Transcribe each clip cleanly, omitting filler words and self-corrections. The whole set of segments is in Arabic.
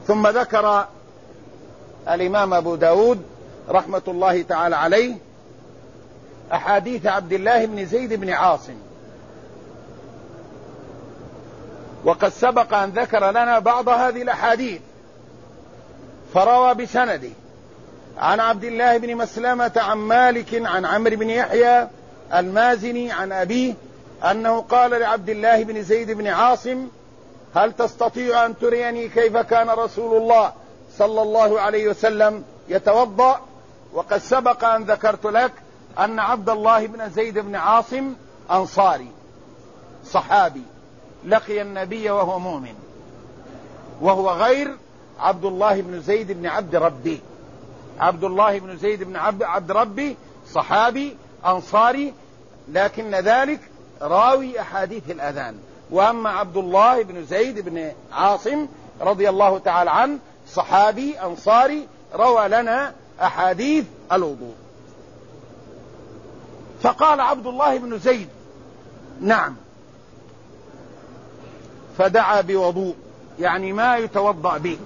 ثم ذكر الإمام أبو داود رحمة الله تعالى عليه أحاديث عبد الله بن زيد بن عاصم، وقد سبق أن ذكر لنا بعض هذه الأحاديث، فروى بسنده عن عبد الله بن مسلمة عن مالك عن عمرو بن يحيى المازني عن أبيه أنه قال لعبد الله بن زيد بن عاصم: هل تستطيع أن تريني كيف كان رسول الله صلى الله عليه وسلم يتوضأ؟ وقد سبق أن ذكرت لك أن عبد الله بن زيد بن عاصم أنصاري صحابي لقي النبي وهو مؤمن، وهو غير عبد الله بن زيد بن عبد ربه. عبد الله بن زيد بن عبد ربه صحابي أنصاري، لكن ذلك راوي أحاديث الأذان. وأما عبد الله بن زيد بن عاصم رضي الله تعالى عنه صحابي أنصاري روى لنا أحاديث الوضوء. فقال عبد الله بن زيد: نعم. فدعا بوضوء، يعني ما يتوضأ به،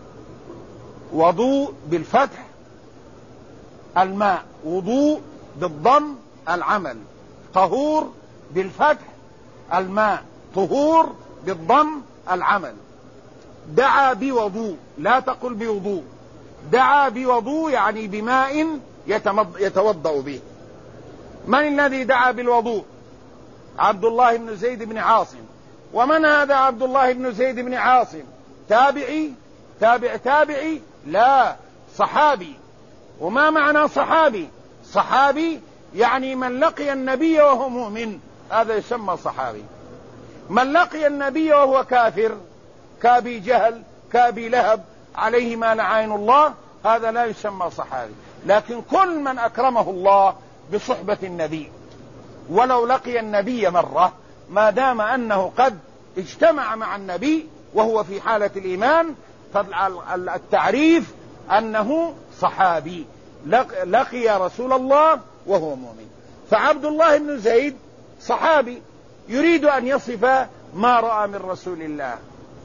وضوء بالفتح الماء، وضوء بالضم العمل، طهور بالفتح الماء، طهور بالضم العمل. دعا بوضوء، لا تقل بوضوء، دعا بوضوء يعني بماء يتوضأ به. من الذي دعا بالوضوء؟ عبد الله بن زيد بن عاصم. ومن هذا عبد الله بن زيد بن عاصم؟ تابعي؟ تابعي؟ لا، صحابي. وما معنى صحابي؟ صحابي يعني من لقي النبي وهو مؤمن، هذا يسمى صحابي. من لقي النبي وهو كافر كابي جهل كابي لهب عليهما لعين الله، هذا لا يسمى صحابي. لكن كل من أكرمه الله بصحبة النبي ولو لقي النبي مرة، ما دام أنه قد اجتمع مع النبي وهو في حالة الإيمان، فالتعريف أنه صحابي لقي رسول الله وهو مؤمن. فعبد الله بن زيد صحابي يريد أن يصف ما رأى من رسول الله.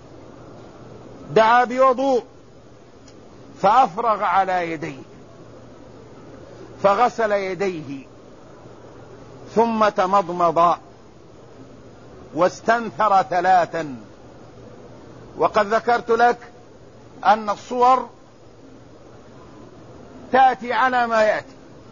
دعا بوضوء فأفرغ على يديه فغسل يديه ثم تمضمض واستنثر 3. وقد ذكرت لك أن الصور تأتي على ما يأتي.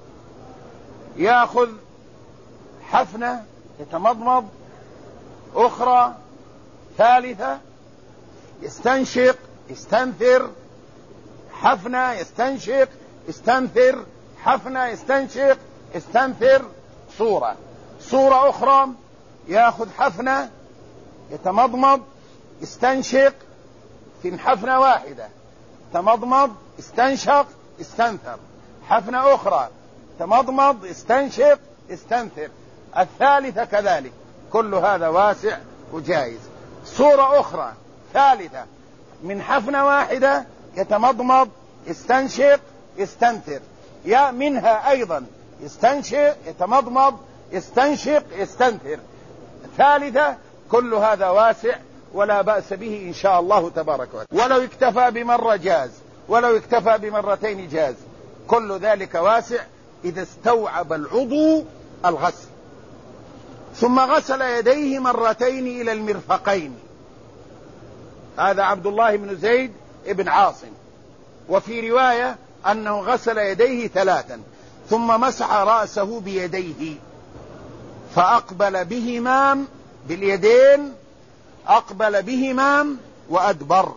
يأخذ حفنة يتمضمض، أخرى، ثالثة، يستنشق يستنثر، حفنة يستنشق يستنثر، حفنة يستنشق يستنثر. صورة أخرى يأخذ حفنة يتمضمض يستنشق في حفنة واحدة، تمضمض استنشق استنثر. حفنة أخرى تمضمض استنشق استنثر. الثالثة كذلك. كل هذا واسع وجائز. صورة أخرى ثالثة من حفنة واحدة يتمضمض يستنشق يستنثر، يا منها أيضا يستنشق يتمضمض يستنشق يستنثر. ثالثة. كل هذا واسع ولا بأس به إن شاء الله تبارك وتعالى. ولو اكتفى بمرة جاز، ولو اكتفى بمرتين جاز. كل ذلك واسع إذا استوعب العضو الغسل. ثم غسل يديه مرتين إلى المرفقين. هذا عبد الله بن زيد بن عاصم. وفي رواية أنه غسل يديه 3 ثم مسح رأسه بيديه فأقبل بهما باليدين، أقبل بهما وأدبر.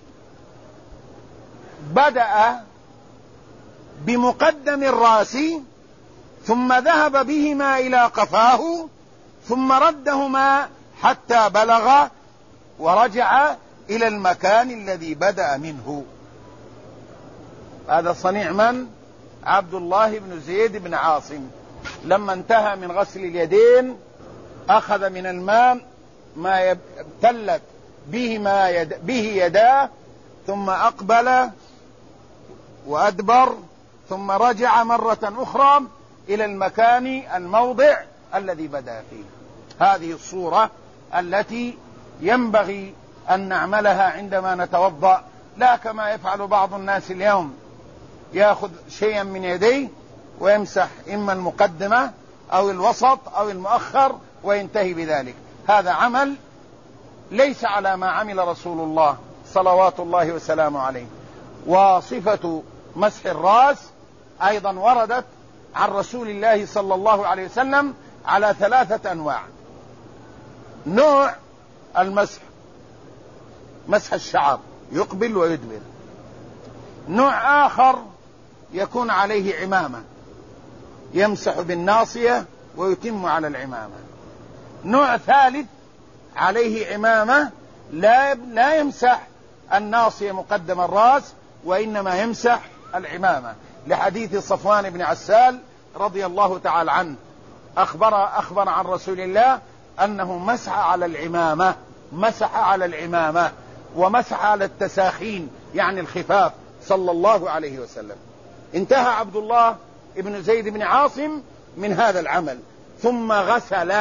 بدأ بمقدم الرأس ثم ذهب بهما إلى قفاه ثم ردهما حتى بلغ ورجع إلى المكان الذي بدأ منه. هذا صنيع من؟ عبد الله بن زيد بن عاصم. لما انتهى من غسل اليدين أخذ من الماء ما ابتلت به يداه ثم أقبل وأدبر ثم رجع مرة أخرى إلى المكان الموضع الذي بدأ فيه. هذه الصورة التي ينبغي أن نعملها عندما نتوضأ لا كما يفعل بعض الناس اليوم، يأخذ شيئا من يديه ويمسح إما المقدمة أو الوسط أو المؤخر وينتهي بذلك. هذا عمل ليس على ما عمل رسول الله صلوات الله وسلامه عليه. وصفة مسح الرأس أيضا وردت عن رسول الله صلى الله عليه وسلم على 3 أنواع. نوع المسح مسح الشعر يقبل ويدبر. نوع آخر يكون عليه عمامة يمسح بالناصية ويتم على العمامة. نوع ثالث عليه عمامة لا يمسح الناصية مقدم الرأس وإنما يمسح العمامة، لحديث صفوان بن عسال رضي الله تعالى عنه أخبر عن رسول الله أنه مسح على العمامة ومسح على التساخين يعني الخفاف صلى الله عليه وسلم. انتهى عبد الله بن زيد بن عاصم من هذا العمل، ثم غسل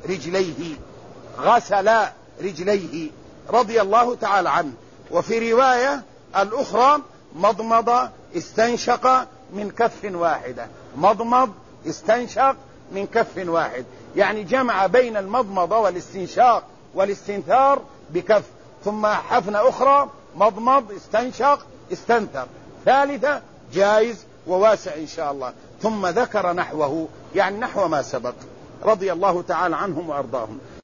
رجليه رضي الله تعالى عنه. وفي رواية الأخرى مضمض استنشق من كف واحدة، مضمض استنشق من كف واحد، يعني جمع بين المضمض والاستنشاق والاستنثار بكف، ثم حفنة أخرى مضمض استنشق استنثر، ثالثة جائز وواسع إن شاء الله، ثم ذكر نحوه يعني نحو ما سبق رضي الله تعالى عنهم وأرضاهم.